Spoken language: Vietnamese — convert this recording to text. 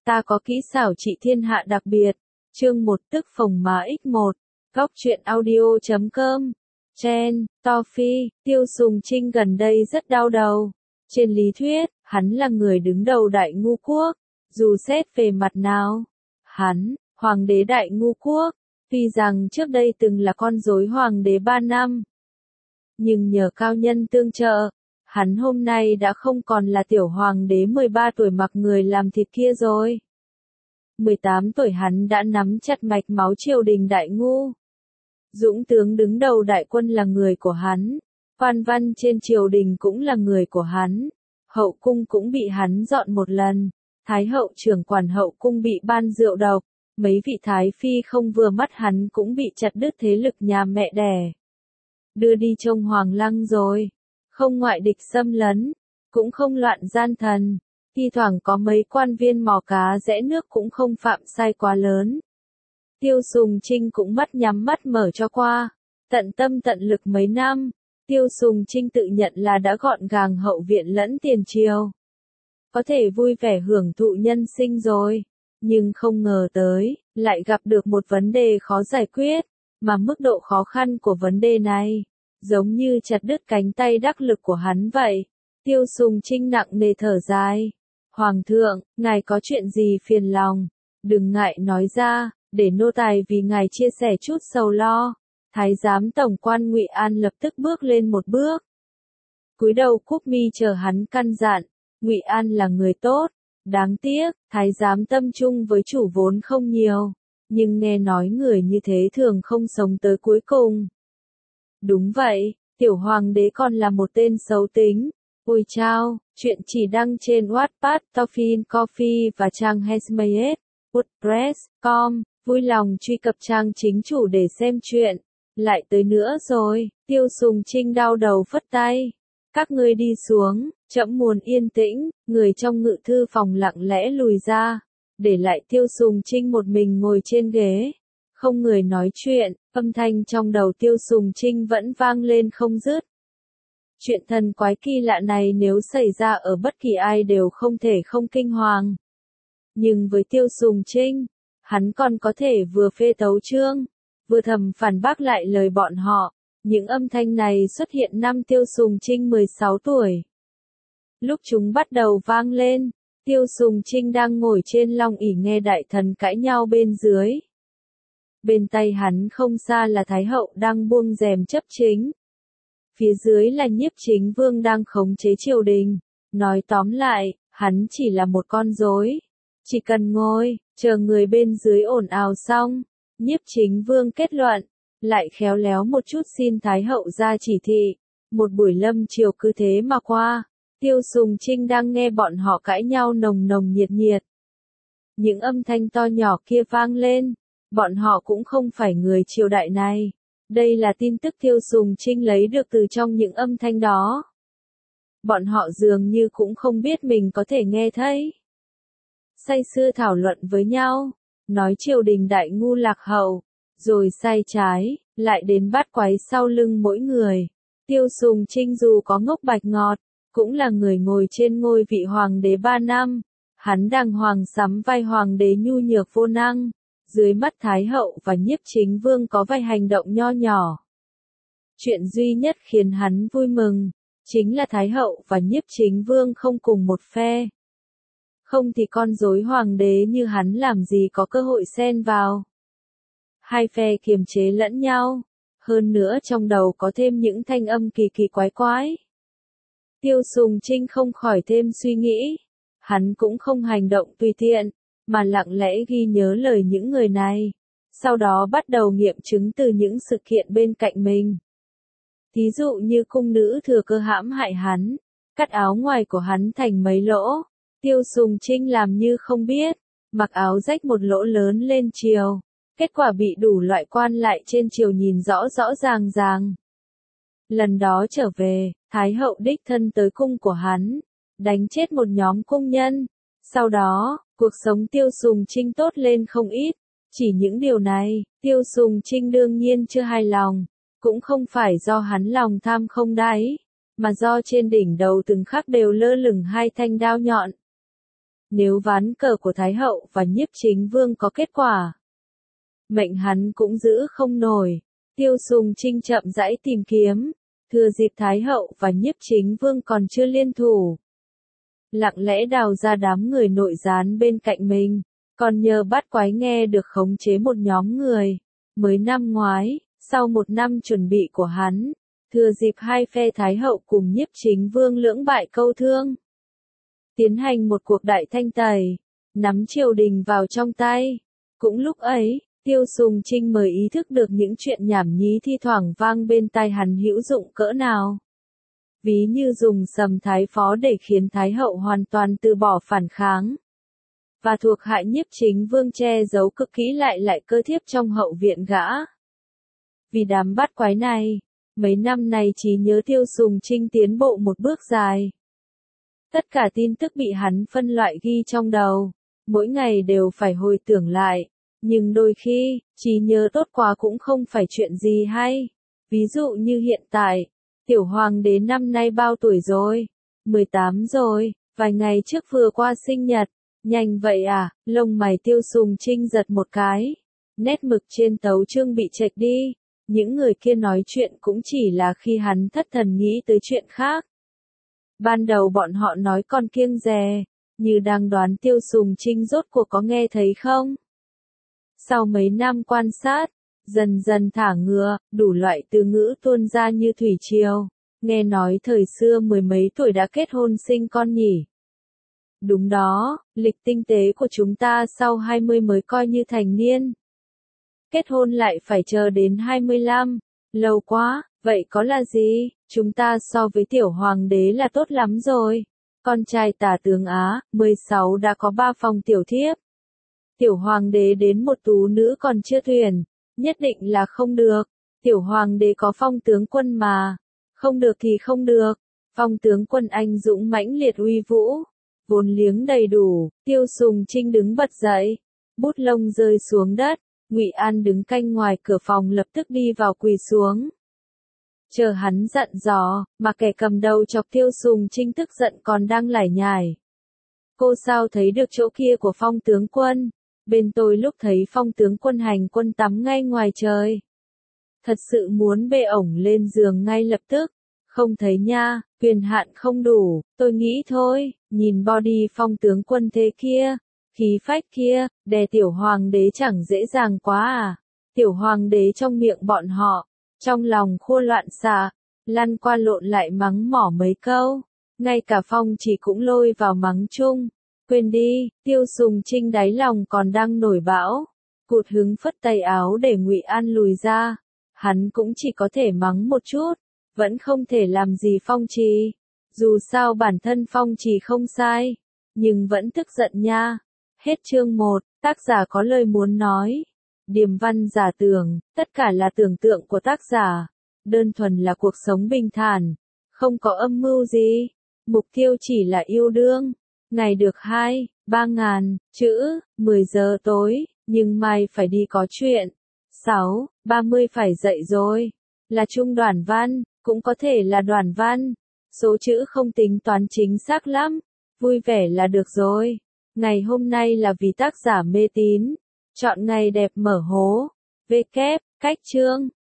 Ta có kỹ xảo trị thiên hạ đặc biệt. Chương 1 tức phồng má x1. Góc truyện audio.com. Chen, Toffee, Tiêu Sùng Trinh gần đây rất đau đầu. Trên lý thuyết, hắn là người đứng đầu Đại Ngu Quốc. Dù xét về mặt nào, hắn, Hoàng đế Đại Ngu Quốc, tuy rằng trước đây từng là con rối Hoàng đế 3 năm. Nhưng nhờ cao nhân tương trợ, hắn hôm nay đã không còn là tiểu Hoàng đế 13 tuổi mặc người làm thịt kia rồi. 18 tuổi hắn đã nắm chặt mạch máu triều đình Đại Ngu. Dũng tướng đứng đầu đại quân là người của hắn, quan văn trên triều đình cũng là người của hắn, hậu cung cũng bị hắn dọn một lần, thái hậu trưởng quản hậu cung bị ban rượu độc, mấy vị thái phi không vừa mắt hắn cũng bị chặt đứt thế lực nhà mẹ đẻ. Đưa đi trông hoàng lăng rồi, không ngoại địch xâm lấn, cũng không loạn gian thần, thi thoảng có mấy quan viên mò cá rẽ nước cũng không phạm sai quá lớn. Tiêu Sùng Trinh cũng mắt nhắm mắt mở cho qua, tận tâm tận lực mấy năm, Tiêu Sùng Trinh tự nhận là đã gọn gàng hậu viện lẫn tiền triều. Có thể vui vẻ hưởng thụ nhân sinh rồi, nhưng không ngờ tới, lại gặp được một vấn đề khó giải quyết, mà mức độ khó khăn của vấn đề này, giống như chặt đứt cánh tay đắc lực của hắn vậy. Tiêu Sùng Trinh nặng nề thở dài. Hoàng thượng, ngài có chuyện gì phiền lòng? Đừng ngại nói ra, để nô tài vì ngài chia sẻ chút sầu lo. Thái giám tổng quan Ngụy An lập tức bước lên một bước. Cúi đầu cúp mi chờ hắn căn dặn. Ngụy An là người tốt, đáng tiếc, thái giám tâm trung với chủ vốn không nhiều, nhưng nghe nói người như thế thường không sống tới cuối cùng. Đúng vậy, tiểu hoàng đế còn là một tên xấu tính. Ôi chao, chuyện chỉ đăng trên Wattpad, Toffee Coffee và trang Handmade, WordPress.com, vui lòng truy cập trang chính chủ để xem chuyện. Lại tới nữa rồi, Tiêu Sùng Trinh đau đầu phất tay. Các ngươi đi xuống, trẫm muốn yên tĩnh, người trong ngự thư phòng lặng lẽ lùi ra, để lại Tiêu Sùng Trinh một mình ngồi trên ghế. Không người nói chuyện, âm thanh trong đầu Tiêu Sùng Trinh vẫn vang lên không dứt. Chuyện thần quái kỳ lạ này nếu xảy ra ở bất kỳ ai đều không thể không kinh hoàng. Nhưng với Tiêu Sùng Trinh, hắn còn có thể vừa phê tấu chương, vừa thầm phản bác lại lời bọn họ. Những âm thanh này xuất hiện năm Tiêu Sùng Trinh 16 tuổi. Lúc chúng bắt đầu vang lên, Tiêu Sùng Trinh đang ngồi trên long ỷ nghe đại thần cãi nhau bên dưới. Bên tay hắn không xa là Thái hậu đang buông rèm chấp chính. Phía dưới là Nhiếp Chính Vương đang khống chế triều đình. Nói tóm lại, hắn chỉ là một con rối. Chỉ cần ngồi, chờ người bên dưới ồn ào xong, Nhiếp Chính Vương kết luận, lại khéo léo một chút xin Thái hậu ra chỉ thị. Một buổi lâm chiều cứ thế mà qua, Tiêu Sùng Trinh đang nghe bọn họ cãi nhau nồng nồng nhiệt nhiệt. Những âm thanh to nhỏ kia vang lên, bọn họ cũng không phải người triều đại này. Đây là tin tức Tiêu Sùng Trinh lấy được từ trong những âm thanh đó. Bọn họ dường như cũng không biết mình có thể nghe thấy. Say sưa thảo luận với nhau, nói triều đình Đại Ngu lạc hậu, rồi sai trái, lại đến bắt quái sau lưng mỗi người. Tiêu Sùng Trinh dù có ngốc bạch ngọt, cũng là người ngồi trên ngôi vị hoàng đế 3 năm. Hắn đàng hoàng sắm vai hoàng đế nhu nhược vô năng. Dưới mắt Thái hậu và Nhiếp Chính Vương có vài hành động nho nhỏ. Chuyện duy nhất khiến hắn vui mừng, chính là Thái hậu và Nhiếp Chính Vương không cùng một phe. Không thì con rối hoàng đế như hắn làm gì có cơ hội xen vào. Hai phe kiềm chế lẫn nhau, hơn nữa trong đầu có thêm những thanh âm kỳ kỳ quái quái. Tiêu Sùng Trinh không khỏi thêm suy nghĩ, hắn cũng không hành động tùy tiện, mà lặng lẽ ghi nhớ lời những người này, sau đó bắt đầu nghiệm chứng từ những sự kiện bên cạnh mình. Thí dụ như cung nữ thừa cơ hãm hại hắn, cắt áo ngoài của hắn thành mấy lỗ, Tiêu Sùng Trinh làm như không biết, mặc áo rách một lỗ lớn lên triều, kết quả bị đủ loại quan lại trên triều nhìn rõ rõ ràng ràng. Lần đó trở về, Thái hậu đích thân tới cung của hắn, đánh chết một nhóm cung nhân. Sau đó, cuộc sống Tiêu Sùng Trinh tốt lên không ít. Chỉ những điều này, Tiêu Sùng Trinh đương nhiên chưa hài lòng. Cũng không phải do hắn lòng tham không đáy, mà do trên đỉnh đầu từng khắc đều lơ lửng hai thanh đao nhọn. Nếu ván cờ của Thái hậu và Nhiếp Chính Vương có kết quả, mệnh hắn cũng giữ không nổi. Tiêu Sùng Trinh chậm rãi tìm kiếm, thừa dịp Thái hậu và Nhiếp Chính Vương còn chưa liên thủ, lặng lẽ đào ra đám người nội gián bên cạnh mình, còn nhờ bắt quái nghe được khống chế một nhóm người. Mới năm ngoái, sau một năm chuẩn bị của hắn, thừa dịp hai phe Thái hậu cùng Nhiếp Chính Vương lưỡng bại câu thương, tiến hành một cuộc đại thanh tẩy, nắm triều đình vào trong tay. Cũng lúc ấy, Tiêu Sùng Trinh mới ý thức được những chuyện nhảm nhí thi thoảng vang bên tai hắn hữu dụng cỡ nào. Ví như dùng Sầm Thái Phó để khiến Thái hậu hoàn toàn từ bỏ phản kháng, và thuộc hạ Nhiếp Chính Vương che giấu cực kỹ lại cơ thiếp trong hậu viện gã. Vì đám bắt quái này, mấy năm này trí nhớ Tiêu Sùng Trinh tiến bộ một bước dài. Tất cả tin tức bị hắn phân loại ghi trong đầu, mỗi ngày đều phải hồi tưởng lại, nhưng đôi khi, trí nhớ tốt quá cũng không phải chuyện gì hay. Ví dụ như hiện tại, tiểu hoàng đế năm nay bao tuổi rồi? 18 rồi, vài ngày trước vừa qua sinh nhật. Nhanh vậy à? Lông mày Tiêu Sùng Trinh giật một cái. Nét mực trên tấu chương bị chệch đi. Những người kia nói chuyện cũng chỉ là khi hắn thất thần nghĩ tới chuyện khác. Ban đầu bọn họ nói còn kiêng dè, như đang đoán Tiêu Sùng Trinh rốt cuộc có nghe thấy không. Sau mấy năm quan sát, dần dần thả ngựa, đủ loại từ ngữ tuôn ra như thủy triều. Nghe nói thời xưa mười mấy tuổi đã kết hôn sinh con nhỉ. Đúng đó, lịch tinh tế của chúng ta sau 20 mới coi như thành niên. Kết hôn lại phải chờ đến 25, lâu quá, vậy có là gì, chúng ta so với tiểu hoàng đế là tốt lắm rồi. Con trai tả tướng Á, 16 đã có 3 phòng tiểu thiếp. Tiểu hoàng đế đến một tú nữ còn chưa tuyển, nhất định là không được. Tiểu hoàng đế có phong tướng quân mà, không được thì không được. Phong tướng quân anh dũng mãnh liệt uy vũ, vốn liếng đầy đủ. Tiêu Sùng Trinh đứng bật dậy, bút lông rơi xuống đất. Ngụy An đứng canh ngoài cửa phòng lập tức đi vào quỳ xuống. Chờ hắn dặn dò, mà kẻ cầm đầu chọc Tiêu Sùng Trinh tức giận còn đang lải nhải. Cô sao thấy được chỗ kia của phong tướng quân? Bên tôi lúc thấy phong tướng quân hành quân tắm ngay ngoài trời. Thật sự muốn bê ổng lên giường ngay lập tức. Không thấy nha, quyền hạn không đủ, tôi nghĩ thôi, nhìn body phong tướng quân thế kia, khí phách kia, đè tiểu hoàng đế chẳng dễ dàng quá à. Tiểu hoàng đế trong miệng bọn họ, trong lòng khô loạn xạ, lăn qua lộn lại mắng mỏ mấy câu, ngay cả Phong Chỉ cũng lôi vào mắng chung. Quên đi, Tiêu Sùng Trinh đáy lòng còn đang nổi bão, cụt hứng phất tay áo để Ngụy An lùi ra. Hắn cũng chỉ có thể mắng một chút, vẫn không thể làm gì Phong Trì. Dù sao bản thân Phong Trì không sai, nhưng vẫn tức giận nha. Hết chương 1, tác giả có lời muốn nói. Điềm văn giả tưởng, tất cả là tưởng tượng của tác giả. Đơn thuần là cuộc sống bình thản, không có âm mưu gì. Mục tiêu chỉ là yêu đương. Ngày được 2, 3 ngàn, chữ, 10 giờ tối, nhưng mai phải đi có chuyện. 6, 30 phải dậy rồi. Là trung đoạn văn, cũng có thể là đoạn văn. Số chữ không tính toán chính xác lắm. Vui vẻ là được rồi. Ngày hôm nay là vì tác giả mê tín. Chọn ngày đẹp mở hố. V kép, cách chương.